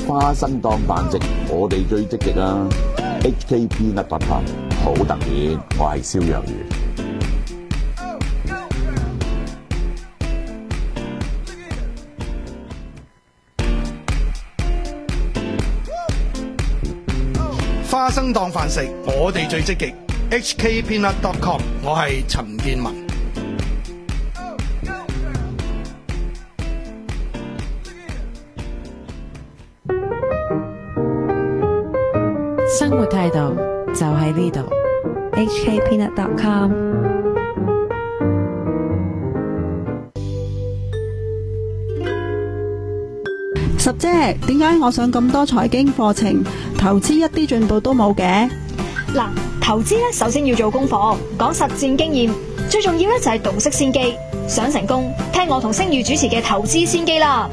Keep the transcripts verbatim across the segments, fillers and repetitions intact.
花生當飯食，我哋最積極啊 ！H K Peanut Butter 好特別，我係燒魷魚。 花生當飯食，我哋最積極。H K Peanut dot com， 我係陳建文。 生活態度就喺呢度。 H K Peanut dot com。 十姐，點解我上咁多財經課程，投資一啲進步都冇嘅？ 嗱，投資咧首先要做功課，講實戰經驗，最重要咧就係洞悉先機。想成功，聽我同星宇主持嘅投資先機啦。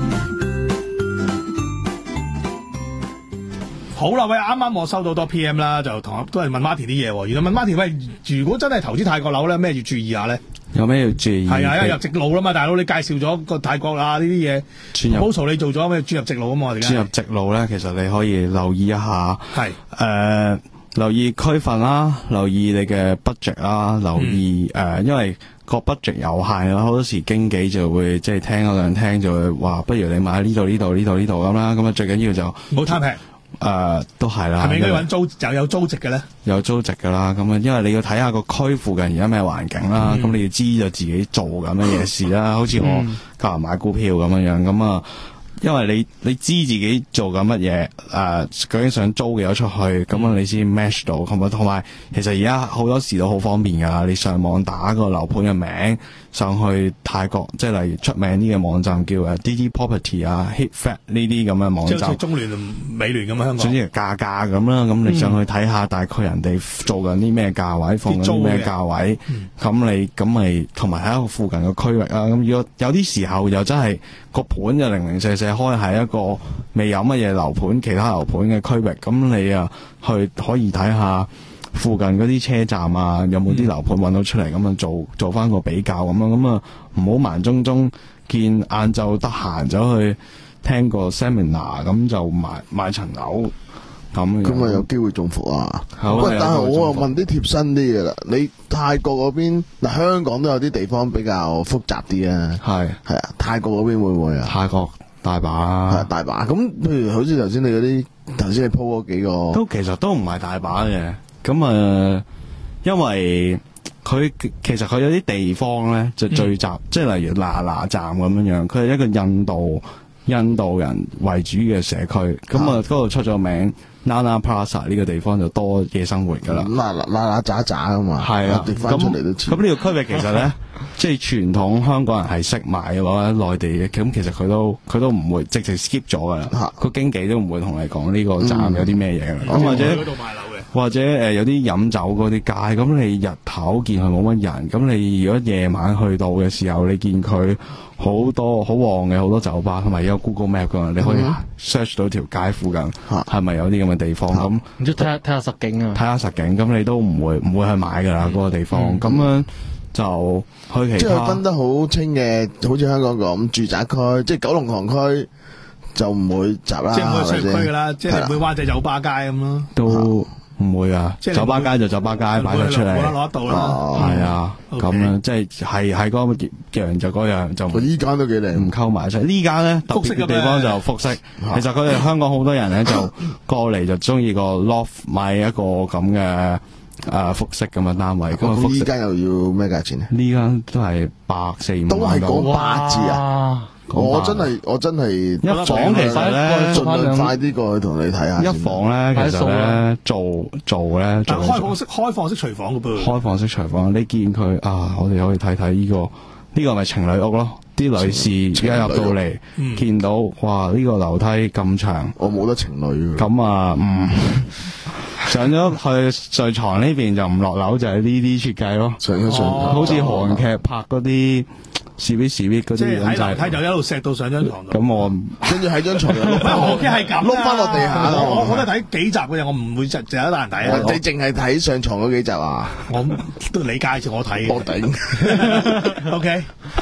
好啦，喂，啱啱我收到多 P M 啦，就同都係問 Martin 啲嘢。原來問 Martin， 喂，如果真係投資泰國樓咧，咩要注意下咧？ 有咩要注意？ 係啊，因為入直路啦嘛，大佬你介紹咗個泰國啊呢啲嘢， 轉入 Boso 你做咗咩轉入直路啊嘛？我哋轉入直路咧，其實你可以留意一下， 係誒、 呃、留意區份啦，留意你嘅 budget 啦，留意誒、嗯呃，因為個 budget 有限啦，好多時經紀就會即係聽嗰兩聽就會話，不如你買呢度呢度呢度呢度咁啦，咁啊最緊要就唔好貪平。 誒、呃，都係啦。 係咪應該揾租又有租值嘅咧？ 有租值噶啦，咁啊，因為你要睇下個區附近而家咩環境啦，咁、嗯、你要知道自己做緊乜嘢事啦。好似我教人買股票咁樣樣，咁啊，因為你你知自己做緊乜嘢，誒、呃，究竟想租嘅有出去，咁啊，你先 match 到，同埋同埋，其實而家好多時都好方便噶啦，你上網打個樓盤嘅名。上去泰國，即係例如出名啲嘅網站叫誒 D D Property 啊、HitFat 呢啲咁嘅網站， 即係中聯、美聯咁樣香港。 總之係價價咁啦，咁你上去睇下大概人哋做緊啲咩價位，放緊啲咩價位，咁、嗯、你咁咪同埋喺一個附近嘅區域啊。咁如果有啲時候又真係個盤就零零舍舍開喺一個未有乜嘢樓盤、其他樓盤嘅區域，咁你啊去可以睇下。附近嗰啲車站啊，有冇啲樓盤揾到出嚟咁樣做做翻個比較咁樣，咁啊唔好盲中中見晏晝得閒走去聽個 seminar 咁就買買層樓咁。 咁啊有機會中伏啊！ 喂， 但係我啊問啲貼身啲嘅啦，你泰國嗰邊嗱香港都有啲地方比較複雜啲啊，係係啊，泰國嗰邊會唔會啊？ 泰國大把啊， 大把。咁譬如好似頭先你嗰啲頭先你 po 嗰幾個， 都其實都唔係大把嘅。咁啊、呃，因為佢其實佢有啲地方咧就聚集，嗯、即係例如嗱嗱站咁樣樣，佢係一個印度印度人為主嘅社區，咁啊嗰度出咗名 Nana Plaza 呢個地方就多夜生活噶啦， 嗱嗱嗱喳喳啊嘛，係啊，翻出嚟都知。 咁呢個區域其實咧，即係傳統香港人係識買嘅話，內地嘅咁其實佢都佢都唔會直接 skip 咗噶啦，個經紀都唔會同你講呢個站有啲咩嘢嘅，咁、嗯、或者。或者誒、呃、有啲飲酒嗰啲街，咁你日頭見佢冇乜人，咁你如果夜晚去到嘅時候，你見佢好多好旺嘅好多酒吧，同埋有 Google Map 㗎，你可以 search 到條街附近係咪有啲咁嘅地方咁。 唔知睇下睇下實景啊， 睇下實景，咁你都唔會唔會去買㗎啦嗰個地方。咁、嗯、樣就去其他。 即係分得好清嘅，好似香港咁住宅區，即係九龍塘區就唔會集啦， 即係唔會商區㗎啦，即係唔會灣仔酒吧街咁咯。 都唔會啊！酒吧街就酒吧街擺咗出嚟， 冇得攞得到啦。 係啊，咁樣即係係係嗰樣就嗰樣就。 呢間都幾靚， 唔溝埋一齊。呢間咧特別嘅地方就複式。其實佢哋香港好多人咧就過嚟就中意個 loft 買一個咁嘅誒複式咁嘅單位。咁呢間又要咩價錢咧？ 呢間都係百四五萬。 都係講八字啊！我真係我真係一房其實咧， 盡量快啲過去同你睇下。 一房咧，其實咧做做咧， 但開放式開放式廚房嘅噃。 開放式廚房，你見佢啊，我哋可以睇睇呢個呢個咪情侶屋咯。啲女士一入到嚟，見到哇呢個樓梯咁長， 我冇得情侶。 咁啊，嗯，上咗去睡床呢邊就唔落樓，就係呢啲設計咯。 上咗上， 好似韓劇拍嗰啲。時邊時邊嗰啲咁就係睇就一路錫到上張床度。 咁我跟住喺張床度碌翻， 我係咁碌翻落地下。 我我都睇幾集嘅啫，我唔會淨係得人睇啊。 你淨係睇上床嗰幾集啊？ 我都你介紹我睇嘅。 我頂。 OK，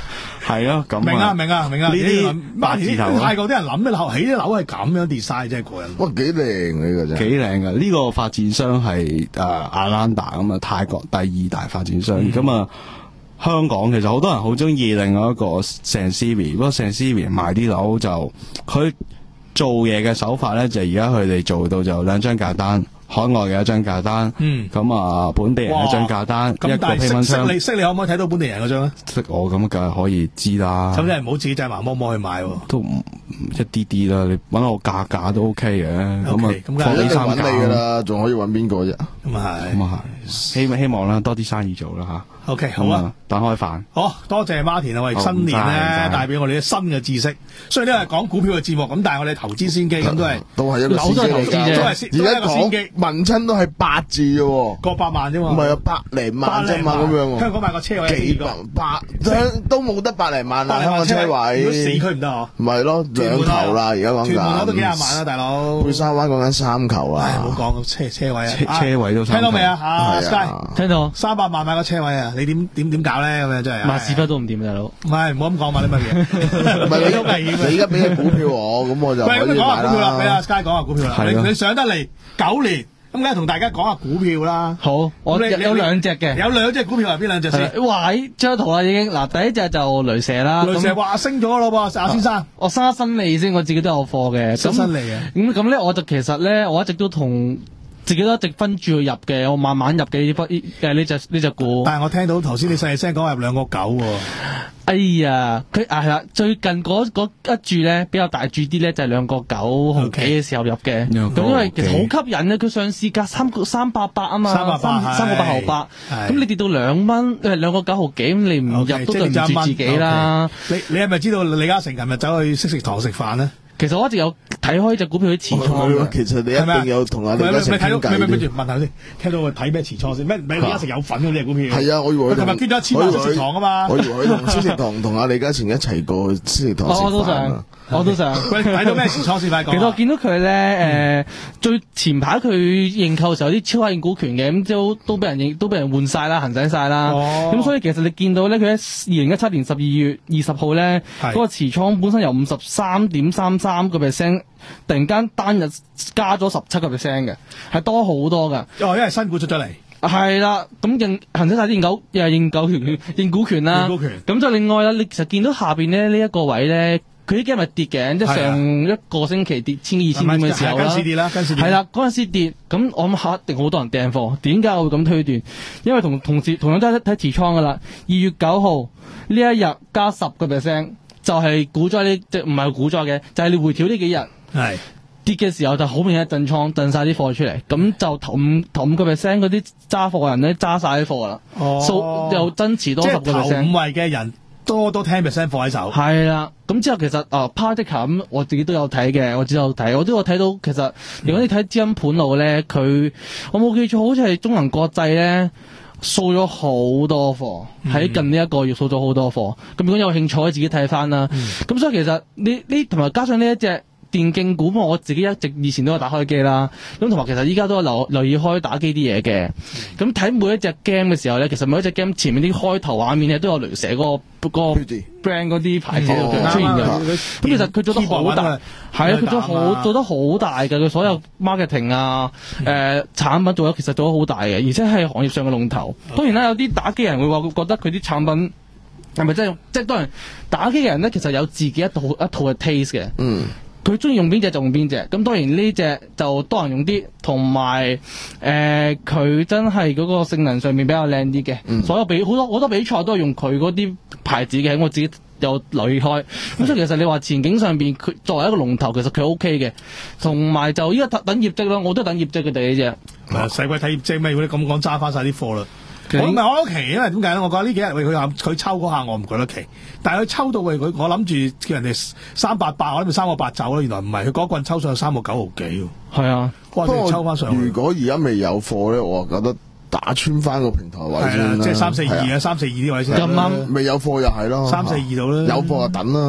係咯，咁明啊明啊明啊！ 呢啲八字頭， 泰國啲人諗嘅樓起啲樓係咁樣 design 真係過癮。 哇，幾靚呢個真係。 幾靚噶！呢個發展商係誒 Ananda 咁啊，泰國第二大發展商。咁啊、嗯，香港其實好多人好中意另外一個 Sansevie， 不過 Sansevie 賣啲樓就佢做嘢嘅手法咧，就而家佢哋做到就兩張價單。海外嘅一張價單，嗯，咁啊本地人一張價單，一個 payment 箱。識你識你可唔可以睇到本地人嗰張咧？識我咁梗係可以知啦。咁即係唔好自己製盲摸摸去買喎。都唔一啲啲啦，你揾我價價都 OK 嘅。咁啊，放啲三價㗎啦，仲可以揾邊個啫？咁啊係，咁啊係。希希望啦，多啲生意做啦吓。OK， 好啊，等開飯。好多謝 Martin 啊，我哋新年咧帶俾我哋啲新嘅知識。雖然呢係講股票嘅節目，咁但係我哋投資先機咁都係都係一個投資嚟㗎， 都係而家講問親都係八字嘅喎， 過百萬啫嘛。唔係啊，百零萬啫嘛咁樣。 香港買個車位幾百百都冇得百零萬啦，香港車位。如果市區唔得嗬？ 唔係咯，兩球啦，而家講緊。 屯門都幾廿萬啦，大佬。 貝沙灣講緊三球啊。 唔好講車車位啊， 車位都聽到未啊？啊 Sky 聽到。 三百萬買個車位啊，你點點點搞咧？咁樣真係。 買屎忽都唔掂，大佬。 唔係，唔好咁講嘛，啲乜嘢？ 唔係你都危險。你而家俾隻股票我，咁我就可以買啦。喂，咁講下股票啦， 俾阿 Sky 講下股票啦。你你上得嚟九年。咁梗係同大家講下股票啦。 好，我有有兩隻嘅， 有兩隻股票係邊兩隻先？ 哇！喺張圖啦已經，嗱第一隻就雷蛇啦。 雷蛇話升咗咯噃，阿先生。 我生新利先，我自己都有貨嘅。 新新利嘅。 咁咁咧，我就其實咧，我一直都同自己都一直分住去入嘅，我慢慢入嘅呢啲誒呢隻呢隻股。 但係我聽到頭先你細聲講話入兩個九喎。 哎呀，佢啊係啦，最近嗰嗰一注咧比較大注啲咧，就係兩個九毫幾嘅時候入嘅。咁、okay. 因為其實好吸引咧，佢上市價三個三百八啊嘛，三百八三個八毫八。咁你跌到兩蚊，誒兩個九毫幾，咁你唔入都對唔住自己啦。 Okay. 你你係咪知道李嘉誠琴日走去識食堂食飯咧？ 其實我一直有睇開隻股票啲持倉。 其實你一定有同阿李嘉誠傾偈。 跟住問下先，聽到佢睇咩持倉先？咩李嘉誠有份嗰啲股票？ 係啊，我以為佢琴日捐咗一千萬識食堂啊嘛。 我以為佢同識食堂同阿李嘉誠一齊過去識食堂食飯。 我都想，我都想。 喂，睇到咩持倉先？快講。 其實我見到佢咧，誒，最前排佢認購嘅時候啲超額認股權嘅，咁都都俾人認，都俾人換晒啦，行使晒啦。咁所以其實你見到咧，佢喺二零一七年十二月二十號咧，嗰個持倉本身由五十三點三三個 percent。突然間單日加咗十七個 percent 嘅，係多好多噶。 哦，因為新股出咗嚟。 係啦，咁認行使晒啲認股，又係認股權、認股權啦。認股權。咁就另外啦，你其實見到下邊咧呢一個位咧，佢啲今日跌嘅，即係上一個星期跌千二千點嘅時候啦。跟市跌啦，跟市跌。係啦，嗰陣時跌，咁我諗下一定好多人訂貨。點解我會咁推斷？因為同同時同樣都係睇持倉噶啦。二月九號呢一日加十個 percent，就係股災呢，即唔係股災嘅，就係、是、你回調呢幾日。係跌嘅時候就好明顯一震倉，震晒啲貨出嚟，咁就頭五頭五個 percent 嗰啲揸貨嘅人咧揸晒啲貨啦，數、哦、又增持多十個 percent。即係頭五位嘅人多多 ten percent 貨喺手。係啦，咁之後其實啊 Partica 咁我自己都有睇嘅，我只有睇，我都有睇到其實如果你睇資金盤路咧，佢我冇記錯好似係中銀國際咧掃咗好多貨，喺、嗯、近呢一個月掃咗好多貨。咁如果有興趣自己睇翻啦。咁、嗯、所以其實呢呢同埋加上呢一隻電競股，我自己一直以前都有打開機啦，咁同埋其實依家都有留留意開打機啲嘢嘅。咁睇每一隻 game 嘅時候咧，其實每一隻 game 前面啲開頭畫面咧都有雷蛇嗰、那個、那個 brand 嗰啲牌子出現嘅。咁、哦、其實佢做得好大，係啊，佢做好做得好大嘅，佢所有 marketing 啊，誒、呃、產品做得其實做得好大嘅，而且係行業上嘅龍頭。當然啦，有啲打機人會話覺得佢啲產品係咪真係即係當然打機嘅人咧，其實有自己一套一套嘅 taste 嘅。嗯。佢中意用邊隻就用邊隻，咁當然呢隻就多人用啲，同埋誒佢真係嗰個性能上面比較靚啲嘅。嗯、所有比好多好多比賽都係用佢嗰啲牌子嘅，我自己有留意開。咁所以其實你話前景上邊佢作為一個龍頭，其實佢 O K 嘅。同埋就依家等業績咯，我都等業績嘅第呢隻。係使鬼睇業績咩？如果你咁講揸翻晒啲貨啦。我唔係我覺得奇，因為點解咧？我覺得呢幾日喂佢佢抽嗰下我唔覺得奇，但係佢抽到喂佢，我諗住叫人哋三八八，我諗住三個八走啦。原來唔係，佢嗰棍抽上去三個九毫幾。係啊，不過抽翻上去。如果而家未有貨咧，我覺得打穿翻個平台位先啦。即係三四二啊，三四二啲位先。咁啱未有貨又係咯，三四二度啦。有貨就等啦。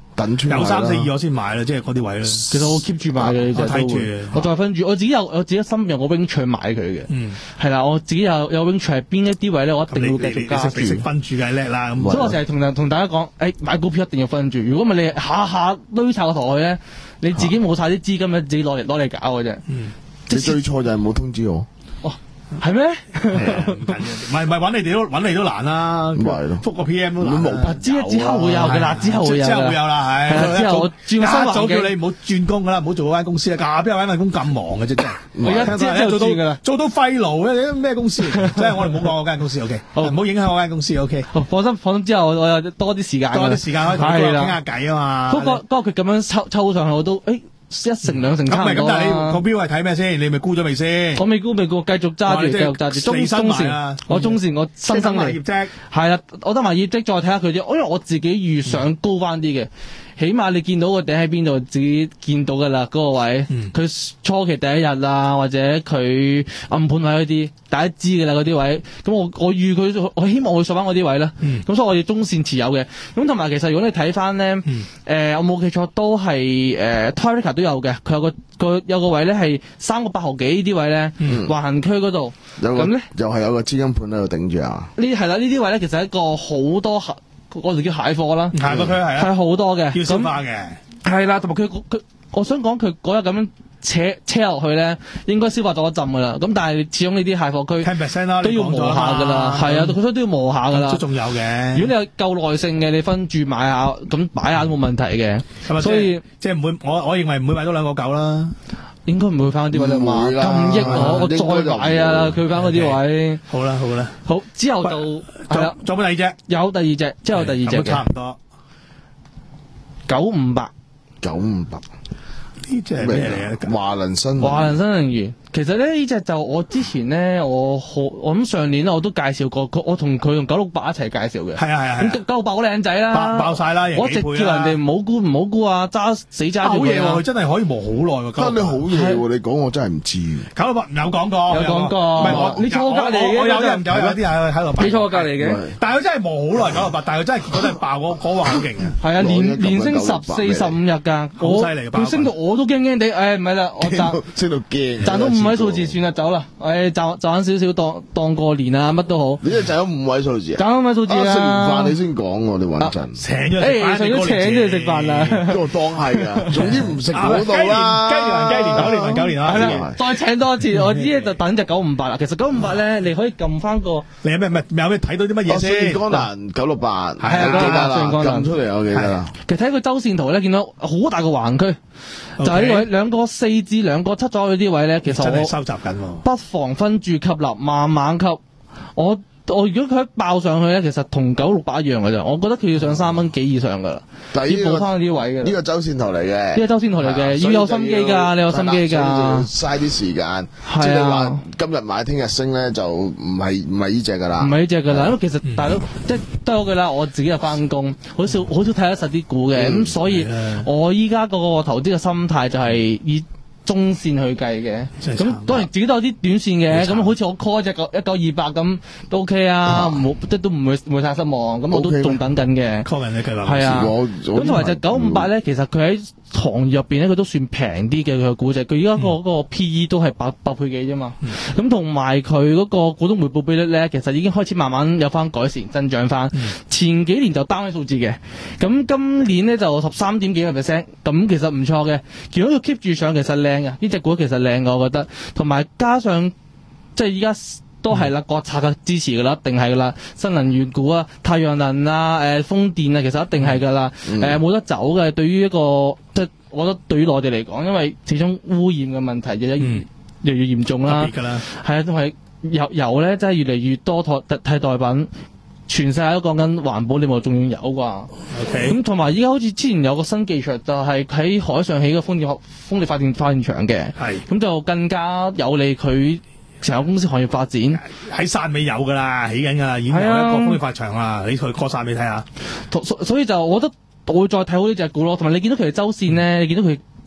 等穿有三四二我先買啦，即係嗰啲位啦。 其實我 keep 住買嘅， 我睇住， 我再分住，我自己有我自己心有個 wing 牆買佢嘅， 嗯， 係啦，我自己有有 wing 牆係邊一啲位咧，我一定會繼續加住。 你識分住梗係叻啦，咁所以我成日同同大家講，誒買股票一定要分住，如果唔係你下下堆晒個頭去咧，你自己冇晒啲資金咧，自己攞嚟攞嚟搞嘅啫。 嗯， 你最錯就係冇通知我。 係咩？ 唔係唔係揾你哋都揾你都難啦，覆個 P M 都難。 之之後會有嘅啦，之後會有，之後會有啦，係。 之後我轉新環境， 早叫你唔好轉工噶啦，唔好做嗰間公司啦。邊有間工咁忙嘅啫，真係。 我而家之後做到做到廢勞咧，咩公司？即係我哋唔好講嗰間公司 ，OK，唔好影響我間公司 ，OK。 放心放心，之後我有多啲時間， 多啲時間可以同佢傾下偈啊嘛。 嗰個嗰個佢咁樣抽抽上去，我都誒。一成兩成差唔多啦。 咁但係你個標係睇咩先？你咪沽咗未先？ 我未沽未沽，繼續揸住，繼續揸住。中中線，我中線我新生嚟。 業績係啦，我得埋業績再睇下佢啲，因為我自己預想高翻啲嘅。起碼你見到個頂喺邊度，自己見到噶啦，嗰、那個位，佢、嗯、初期第一日啊，或者佢暗盤位嗰啲，大家知噶啦嗰啲位。咁我我預佢，我希望佢上翻嗰啲位啦。咁、嗯、所以我哋中線持有嘅。咁同埋其實如果你睇翻咧，誒、嗯呃、我冇記錯都係誒 Toyota 都有嘅，佢有個個有個位咧係三個八毫幾呢啲位咧，橫行區嗰度。咁咧又係有個資金盤喺度頂住啊！ 呢係啦，呢啲位咧其實係一個好多我哋叫蟹貨啦， 蟹個區係啊， 係好多嘅， 要消化嘅， 係啦，同埋佢佢，我想講佢嗰日咁樣扯車落去咧，應該消化咗一陣噶啦。咁但係始終呢啲蟹貨區 ten percent 啦， 都要磨下噶啦，係啊，佢都要磨下噶啦， 都仲有嘅。 如果你有夠耐性嘅，你分住買下，咁擺下都冇問題嘅。所以即係唔會，我我認為唔會買多兩個九啦。 應該唔會翻嗰啲位啦，咁益我，我再買啊！佢翻嗰啲位， 好啦好啦， 好之後就係啦， 仲有冇第二隻？ 有第二隻，之後第二隻嘅， 差唔多九五八， 九五八呢隻係咩嚟嘅？ 華能新華能新能源。其實咧呢隻就我之前咧我好我諗上年我都介紹過，我同佢用九六八一齊介紹嘅。 係啊係啊。 咁九六八好靚仔啦， 爆爆晒啦， 我一直叫人哋唔好沽唔好沽啊，揸死揸住佢。 好嘢喎，佢真係可以磨好耐喎。 真係好嘢喎，你講我真係唔知。 九六八有講過， 有講過。 唔係我， 你坐我隔離嘅， 我有人有有啲人喺度。 你坐我隔離嘅， 但係佢真係磨好耐九六八，但係佢真係覺得爆嗰嗰個好勁嘅。 係啊，連連升十四十五日㗎， 好犀利。 佢升到我都驚驚地，誒唔係啦，我賺升到驚， 賺到五位數字算啦。走啦，誒賺賺少少當當過年啊，乜都好。 你真係賺咗五位數字啊？ 賺五位數字啊！ 食完飯你先講喎，你穩陣。 請咗食飯， 除咗請咗你食飯啦， 都當係啊。總之唔食嗰度啦。 雞年雞年九年運九年啦。 係啦，再請多一次，我知就等隻九五八啦。其實九五八咧，你可以撳翻個。 你有咩咩有咩睇到啲乜嘢先？ 江南九六八係啊， 記得啦，撳出嚟我記得啦。 其實睇佢周線圖咧，見到好大個橫區。就喺呢位兩個四至兩個七左右啲位咧，其實我真係收集緊喎。 不妨分住吸納，慢慢吸。我我如果佢一爆上去咧，其實同九六八一樣嘅啫。我覺得佢要上三蚊幾以上噶啦，要補翻啲位嘅。 呢個周線圖嚟嘅， 呢個周線圖嚟嘅，要有心機㗎，你有心機㗎。 嘥啲時間，即係你話今日買聽日升咧，就唔係唔係呢隻㗎啦。 唔係呢隻㗎啦，因為其實大佬即係都有句啦，我自己又翻工，好少好少睇得實啲股嘅，咁所以我依家嗰個投資嘅心態就係以中線去計嘅，咁當然自己都有啲短線嘅，咁好似我 call 一隻九一九二八咁都 OK 啊，唔好即係都唔會唔會太失望，咁我都仲等緊嘅。 call 人嘅計劃係啊，咁同埋隻九五八咧，其實佢喺行業入邊咧，佢都算平啲嘅佢嘅估值，佢而家個嗰個 P E 都係百百倍幾啫嘛，咁同埋佢嗰個股東回報比率咧，其實已經開始慢慢有翻改善增長翻，前幾年就單位數字嘅，咁今年咧就十三點幾個 percent，咁其實唔錯嘅，如果佢 keep 住上，其實靚。呢隻股其實靚嘅，我覺得，同埋加上即係依家都係啦，國策嘅支持噶啦，一定係噶啦，新能源股啊、太陽能啊、誒、呃、風電啊，其實一定係噶啦，誒、嗯、冇、呃、得走嘅。對於一個即係，我覺得對於內地嚟講，因為始終污染嘅問題越嚟越越嚟越嚴重啦，係啊，同埋油油咧，真係越嚟越多替替代品。全世界都講緊環保，你冇仲要有啩？咁同埋依家好似之前有個新技術，就係、是、喺海上起個風電風力發電發電場嘅，咁就更加有利佢成個公司行業發展。 喺汕尾有㗎啦，起緊㗎啦，已經有一個風力發場啦，你去過汕尾睇下。 所所以就我覺得我會再睇好呢隻股咯，同埋你見到佢哋周線咧，你見到佢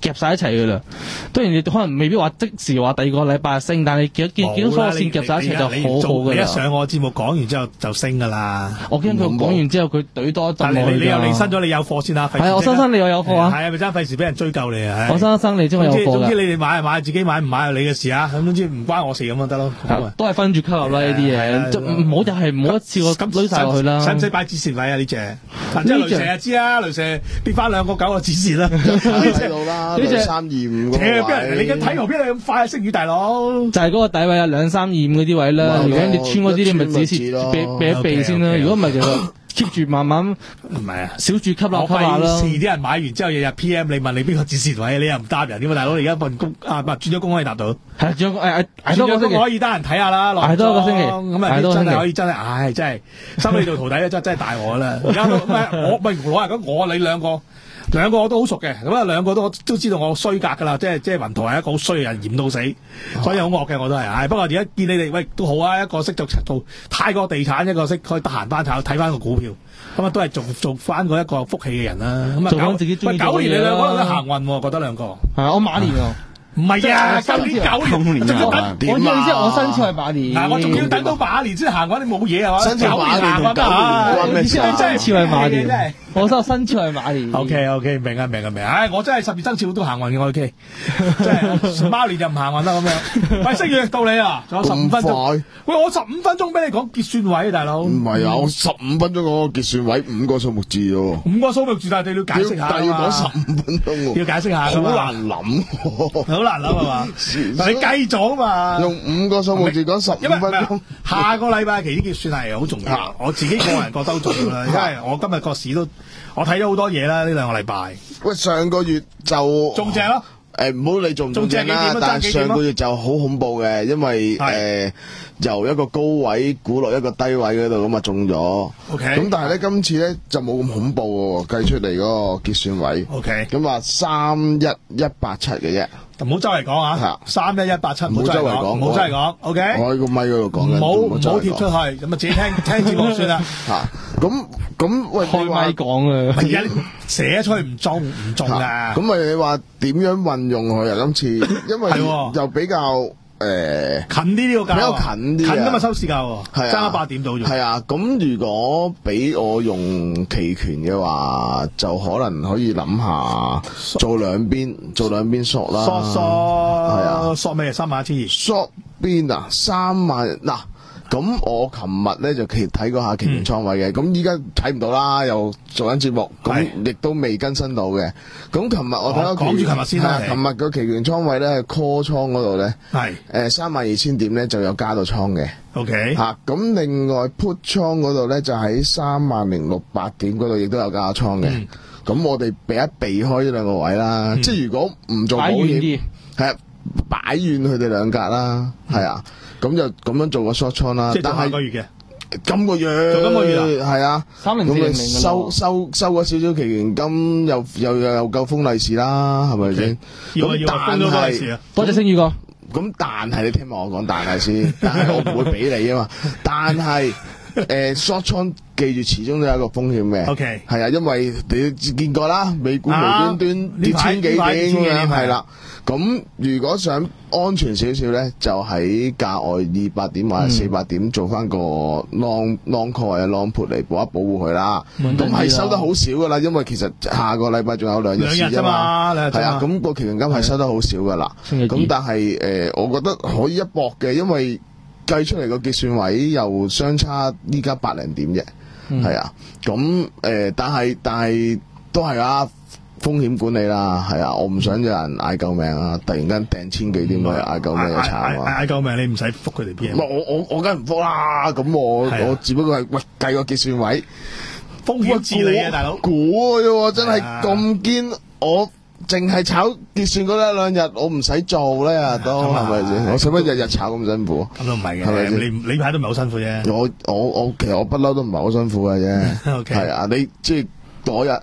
夾晒一齊噶啦。當然你可能未必話即時話第二個禮拜升，但係你見見見到所有線夾晒一齊就好好噶啦。 你一上我節目講完之後就升噶啦。 我驚佢講完之後佢懟多一陣落去。你又離身咗，你有貨先啦。 係啊，我新生你又有貨啊。 係啊，咪真係費事俾人追究你啊。 我新生你知我有貨㗎。 總之你哋買係買，自己買唔買係你嘅事啊。咁總之唔關我事咁就得咯。 都係分住吸入啦呢啲嘢，唔好就係唔好一次過咁攞晒落去啦。 使唔使擺止蝕位啊？呢隻即係雷蛇就知啦，雷蛇跌翻兩個九個止蝕啦。 睇到啦，兩三二五個位。 你嘅睇圖邊度咁快升雨大佬？ 就係嗰個底位啊，兩三二五嗰啲位啦。如果你穿嗰啲，你咪止蝕避避一避先啦。如果唔係其實。keep 住慢慢唔係啊， 少住吸納吸下啦。 遲啲人買完之後日日 P M 你問你邊個止蝕位，你又唔答人點啊？大佬，你而家份工啊，唔係轉咗工可以答到。 係轉咗工誒誒， 轉咗工可以得人睇下啦， 捱多一個星期咁啊，真係可以真係，唉，真係收你做徒弟咧，真真係大我啦。而家都我喂攞嚟講，我你兩個。兩個我都好熟嘅，咁啊兩個都都知道我衰格噶啦，即係即係雲圖係一個好衰嘅人，嫌到死，所以好惡嘅我都係。唉，不過而家見你哋喂都好啊，一個識做做泰國地產，一個識可以得閒翻炒睇翻個股票，咁啊都係做做翻嗰一個福氣嘅人啦。咁啊， 做翻自己中意做嘅嘢啦。 喂，九年你兩個都行運，覺得兩個係我馬年啊。 唔係啊，今年九年，仲要等點啊？我意思我生肖係馬年， 嗱我仲要等到馬年先行嗰啲冇嘢係嘛？ 生肖馬年同九年， 意思係生肖係馬年，真係我生生肖係馬年。 O K O K 明啊明啊明啊！唉，我真係十二生肖都行運嘅，我 O K， 真係馬年就唔行運啦咁樣。喂，星月到你啊，仲有十五分鐘。喂，我十五分鐘俾你講結算位，大佬。 唔係啊，我十五分鐘講個結算位五個數目字啫。 五個數目字，但係你要解釋下， 但係要講十五分鐘， 要解釋下， 好難諗， 好難諗係嘛？但你計咗嘛？ 用五個數目字講十五分鐘。 下個禮拜期啲結算係好重要，我自己個人覺得好重要啦，因為我今日個市都我睇咗好多嘢啦，呢兩個禮拜。 喂，上個月就中正咯。 誒，唔好理中唔中正啦，但係上個月就好恐怖嘅，因為誒由一個高位估落一個低位嗰度咁啊中咗。O K。咁但係咧今次咧就冇咁恐怖喎，計出嚟嗰個結算位。 O K。 咁話三一一八七嘅啫。 唔好周圍講啊！三一一八七，唔好周圍講，唔好周圍講。O K。 我喺個咪嗰度講嘅， 唔好唔好貼出去，咁啊自己聽聽節目算啦。 吓，咁咁喂， 開咪講啊！ 而家寫出去唔中唔中噶。 咁咪你話點樣運用佢啊？今次因為又比較。誒， 近啲呢個價， 比較近啲， 近今日收市價， 係爭八點到咗。 係啊，咁如果俾我用期權嘅話，就可能可以諗下做兩邊，做兩邊 short 啦。 short short 係啊，short 咩？三萬一千二。 short 邊啊？三萬嗱。咁我琴日咧就其睇過下期權倉位嘅，咁依家睇唔到啦，又做緊節目，咁亦都未更新到嘅。咁琴日我睇到講住琴日先啦，琴日個期權倉位咧 call 倉嗰度咧，係誒三萬二千點咧就有加到倉嘅。OK，吓咁另外 put 倉嗰度咧就喺三萬零六百點嗰度亦都有加倉嘅。咁、嗯、我哋避一避開呢兩個位啦，嗯、即係如果唔做保險，係啊，擺遠佢哋兩格啦，係、嗯、啊。咁就咁樣做個 short 倉啦，但係下個月嘅，今個月，做今個月啊，係啊，三零四零零收收收咗少少期權金，又又又又夠封利是啦，係咪先？咁但係， 多謝星宇哥。 咁但係你聽埋我講，但係先，但係我唔會俾你啊嘛。但係誒 short 倉記住始終都有一個風險嘅。OK，係啊，因為你見過啦，美股無端端跌千幾點嘅，係啦。咁如果想安全少少咧，就喺價外二百點或者四百點做翻個 long long call 或者 long put 嚟保一保護佢啦。咁係收得好少噶啦，因為其實下個禮拜仲有兩日市啫嘛。係啊，咁個期權金係收得好少噶啦。咁但係誒、呃，我覺得可以一搏嘅，因為計出嚟個結算位又相差依家百零點啫。係、嗯、啊，咁誒、呃，但係但係都係啊。風險管理啦，係啊，我唔想有人嗌救命啊！突然間掟千幾點去嗌救命就慘啊！ 嗌救命你唔使覆佢哋 P M。 我我我梗係唔覆啦，咁我我只不過係喂計個結算位， 風險治理啊，大佬估嘅啫，真係咁堅，我淨係炒結算嗰一兩日，我唔使做咧都係咪先？我使乜日日炒咁辛苦？ 咁都唔係嘅，係咪先？你你排都唔係好辛苦啫。 我我我其實我不嬲都唔係好辛苦嘅啫。係啊，你即係嗰日。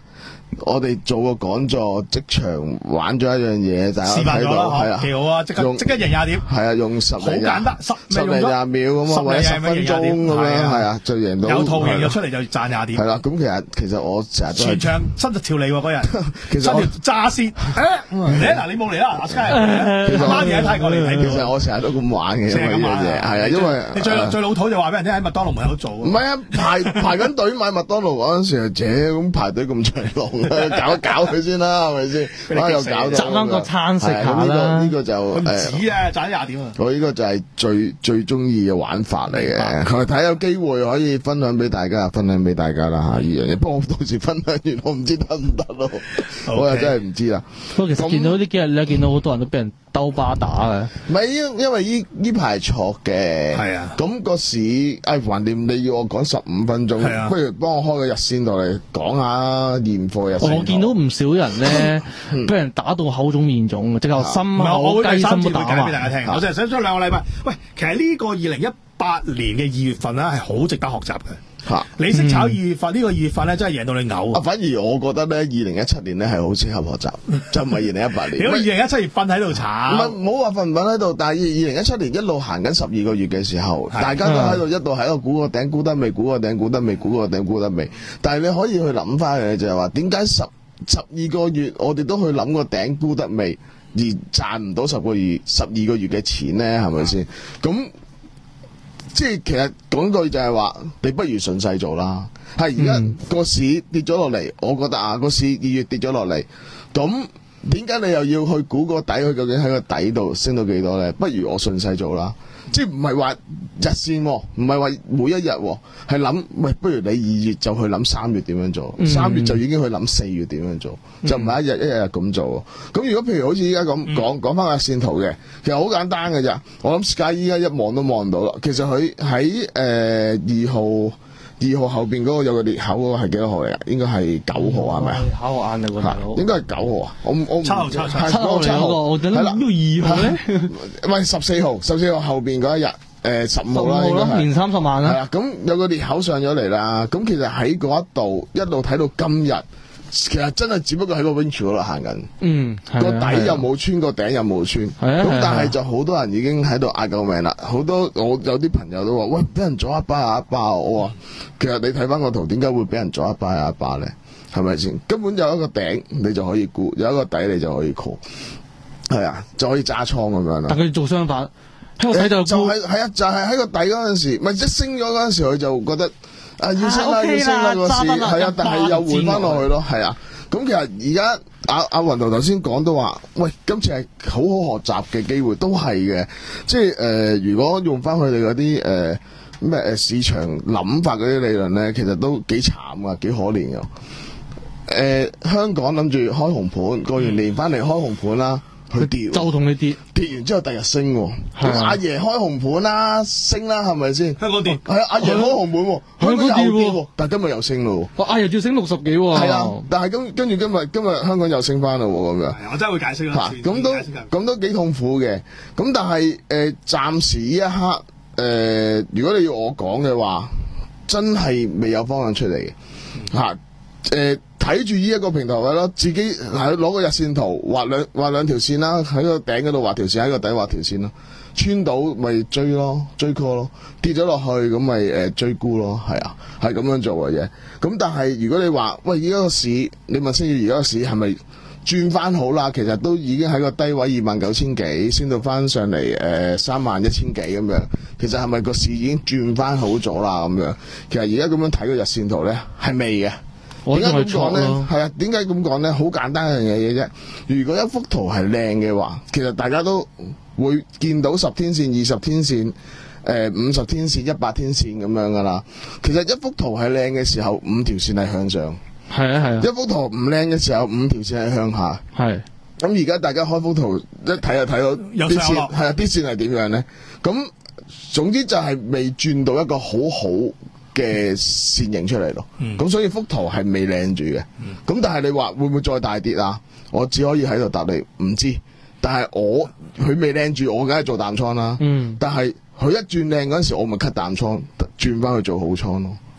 我哋做個講座，即場玩咗一樣嘢，大家睇到係啊， 幾好啊！即刻即刻贏廿點， 係啊，用十好簡單，十十零廿秒咁啊，或者十分鐘咁樣，係啊，就贏到有套贏咗出嚟就賺廿點。 係啦，咁其實其實我成日都全場伸咗條脷喎嗰日， 其實伸條炸線，誒嗱你冇嚟啦，阿 Sky，其實媽嘢睇過嚟睇。 其實我成日都咁玩嘅，因為呢樣嘢係啊，因為你最最老土就話俾人聽喺麥當勞門口做。 唔係啊，排排緊隊買麥當勞嗰陣時，姐咁排隊咁長龍，搞一搞佢先啦，係咪先？啊又搞到， 賺翻個餐食下啦。 呢個呢個就唔止啊，賺廿點啊！ 我呢個就係最最中意嘅玩法嚟嘅，佢睇有機會可以分享俾大家，分享俾大家啦嚇呢樣嘢。不過我到時分享完，我唔知得唔得咯，我又真係唔知啦。 不過其實見到呢幾日你見到好多人都俾人兜巴打嘅， 唔係因因為呢呢排錯嘅， 係啊。 咁個市誒橫掂你要我講十五分鐘， 係啊， 不如幫我開個日線度嚟講下現貨日線。 我見到唔少人咧，俾人打到口腫面腫，即係心口雞心都打埋。俾大家聽，我就係想將兩個禮拜。喂，其實呢個二零一八年嘅二月份咧係好值得學習嘅。 嚇！ 你識炒二月份呢個二月份咧，真係贏到你嘔啊！反而我覺得咧，二零一七年咧係好適合學習，就唔係二零一八年。 如果二零一七年瞓喺度炒， 唔係唔好話瞓唔瞓喺度，但係二零一七年一路行緊十二個月嘅時候，大家都喺度一路喺度估個頂，估得未？估個頂，估得未？估個頂，估得未？但係你可以去諗翻嘅就係話，點解十十二個月我哋都去諗個頂估得未，而賺唔到十個月十二個月嘅錢咧？係咪先？咁即係其實講句就係話，你不如順勢做啦。係而家個市跌咗落嚟，我覺得啊，個市二月跌咗落嚟，咁點解你又要去估個底？佢究竟喺個底度升到幾多咧？不如我順勢做啦。即係唔係話日線，唔係話每一日，係諗喂，不如你二月就去諗三月點樣做，三、嗯、月就已經去諗四月點樣做，嗯、就唔係一日一日咁做。咁如果譬如好似依家咁講講翻個日線圖嘅，其實好簡單嘅咋。我諗 Sky 依家一望都望到啦。其實佢喺誒二號二號後邊嗰個有個裂口嗰個係幾多號嚟噶？應該係九號係咪啊？ 考我眼啊，個大佬。 應該係九號啊！我我唔七號七號七號嚟嗰個，我等係啦。邊個二號咧？ 唔係十四號，十四號後邊嗰一日。誒十五號啦，應該係年三十萬啦。 係啊，咁有個裂口上咗嚟啦。咁其實喺嗰一度一路睇到今日，其實真係只不過喺個 range 嗰度行緊。 嗯， 個底又冇穿，個頂又冇穿。 係啊， 咁但係就好多人已經喺度嗌救命啦。好多我有啲朋友都話：喂，俾人左一巴下一巴。我話其實你睇翻個圖，點解會俾人左一巴下一巴咧？係咪先？根本有一個頂你就可以沽，有一個底你就可以 call。係啊，就可以揸倉咁樣啦。 但佢做相反。喺個底就就係係啊，就係喺個底嗰陣時，咪即升咗嗰陣時，佢就覺得啊要升啦，要升啦個市，係啊，但係又換翻落去咯，係啊。咁其實而家阿阿雲圖頭先講都話，喂，今次係好好學習嘅機會，都係嘅。即係誒，如果用翻佢哋嗰啲誒咩誒市場諗法嗰啲理論咧，其實都幾慘噶，幾可憐噶。誒，香港諗住開紅盤，過完年翻嚟開紅盤啦。佢跌就同你跌， 跌完之後第日升，咁阿爺開紅盤啦，升啦，係咪先？ 香港跌， 係阿爺開紅盤，香港又跌，但係今日又升咯。 阿爺要升六十幾喎。 係啊，但係跟跟住今日今日香港又升翻咯，咁樣。 我真係會解釋啦。 咁都咁都幾痛苦嘅。咁但係誒，暫時呢一刻誒，如果你要我講嘅話，真係未有方向出嚟嘅吓誒。睇住呢一個平台位咯，自己係攞個日線圖畫兩畫兩條線啦，喺個頂嗰度畫條線，喺個底畫條線咯。穿到咪追咯，追 call 咯，跌咗落去咁咪誒追沽咯，係啊，係咁樣做嘅啫。咁但係如果你話喂，而家個市，你問星宇而家個市係咪轉翻好啦？其實都已經喺個低位二萬九千幾，升到翻上嚟誒三萬一千幾咁樣。其實係咪個市已經轉翻好咗啦？咁樣，其實而家咁樣睇個日線圖咧，係未嘅。點解咁講咧？係啊，點解咁講咧？好簡單一樣嘢啫。如果一幅圖係靚嘅話，其實大家都會見到十天線、二十天線、誒五十天線、一百天線咁樣噶啦。其實一幅圖係靚嘅時候，五條線係向上。 係啊係啊。一幅圖唔靚嘅時候，五條線係向下。係。咁而家大家開幅圖一睇就睇到啲線，係啊，啲線係點樣咧？咁總之就係未轉到一個好好嘅線形出嚟咯，咁、嗯、所以幅圖係未靚住嘅，咁、嗯、但係你話會唔會再大跌啊？我只可以喺度答你唔知，但係我佢未靚住，我梗係做淡倉啦。嗯，但係佢一轉靚嗰陣時，我咪 cut 淡倉，轉翻去做好倉咯。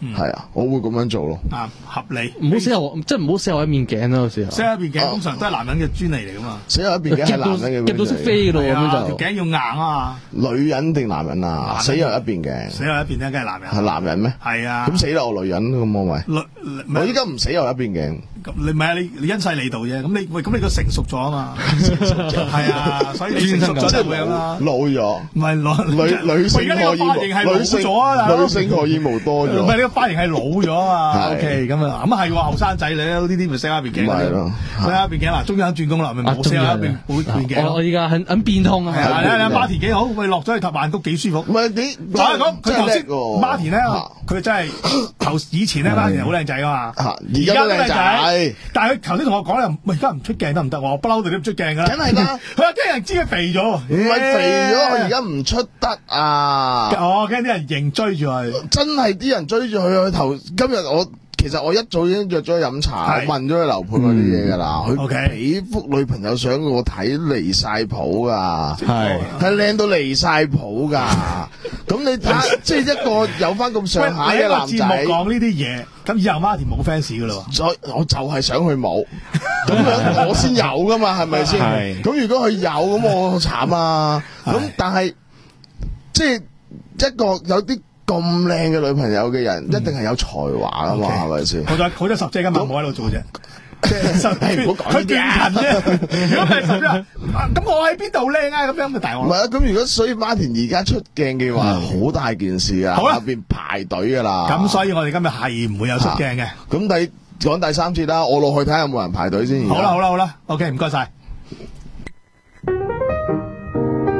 係啊，我會咁樣做咯。 啊，合理。 唔好死後，即係唔好死後一面頸咯，有時候。 死後一面頸通常都係男人嘅專利嚟噶嘛。 死後一面頸係男人嘅。 夾到識飛嘅咯，咁樣就。 條頸要硬啊嘛。 女人定男人啊？死後一邊頸。 死後一邊咧，梗係男人。 係男人咩？ 係啊。 咁死啦，我女人咁我咪。我依家唔死後一邊頸。 咁你唔係啊？你你因勢利導啫。咁你喂，咁你個成熟咗啊嘛。係啊，所以你成熟咗就會咁啦。 老咗。 唔係老。 女女性荷爾蒙。女性女性荷爾蒙多咗。 唔係呢個髮型係老咗啊嘛。O K，咁啊，咁啊係喎，後生仔你呢啲咪死後一邊頸。 係咯。 死後一邊頸嗱，終於肯轉工啦，咪冇死後一邊邊頸。 我我依家很很變通啊。 係啊，你你 Martin 幾好，喂落咗去塔曼谷幾舒服。 唔係你， 我係講佢頭先 Martin 咧，佢真係頭以前咧 Martin 好靚仔噶嘛。 而家都靚仔， 但係佢頭先同我講又，喂而家唔出鏡得唔得？我不嬲對你唔出鏡噶啦。 梗係啦， 佢話驚人知佢肥咗。 唔係肥咗，佢而家唔出得啊！ 哦，驚啲人認追住佢。 真係啲人追住佢，佢頭今日我其實我一早已經約咗佢飲茶，我問咗佢樓盤嗰啲嘢㗎啦。佢俾幅女朋友相我睇離晒譜㗎，係係靚到離晒譜㗎。咁你睇，即係一個有翻咁上下嘅男仔， 節目講呢啲嘢，咁以後 Martin 冇 fans 㗎啦喎。 所以我就係想佢冇，咁樣我先有㗎嘛，係咪先？咁如果佢有，咁我好慘啊！咁但係即係一個有啲咁靚嘅女朋友嘅人，一定係有才華噶嘛，係咪先？ 好在好在十姐今日冇喺度做啫，即係十姐唔好講呢啲啊！如果唔係十姐，咁我喺邊度靚啊？咁樣咪大鑊。 唔係啊，咁如果所以 Martin 而家出鏡嘅話，好大件事啊，下邊排隊噶啦。 咁所以我哋今日係唔會有出鏡嘅。 咁第講第三節啦，我落去睇下有冇人排隊先。 好啦好啦好啦 ，OK， 唔該晒。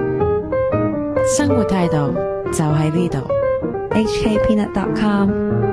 生活態度就喺呢度。 H K Peanut dot com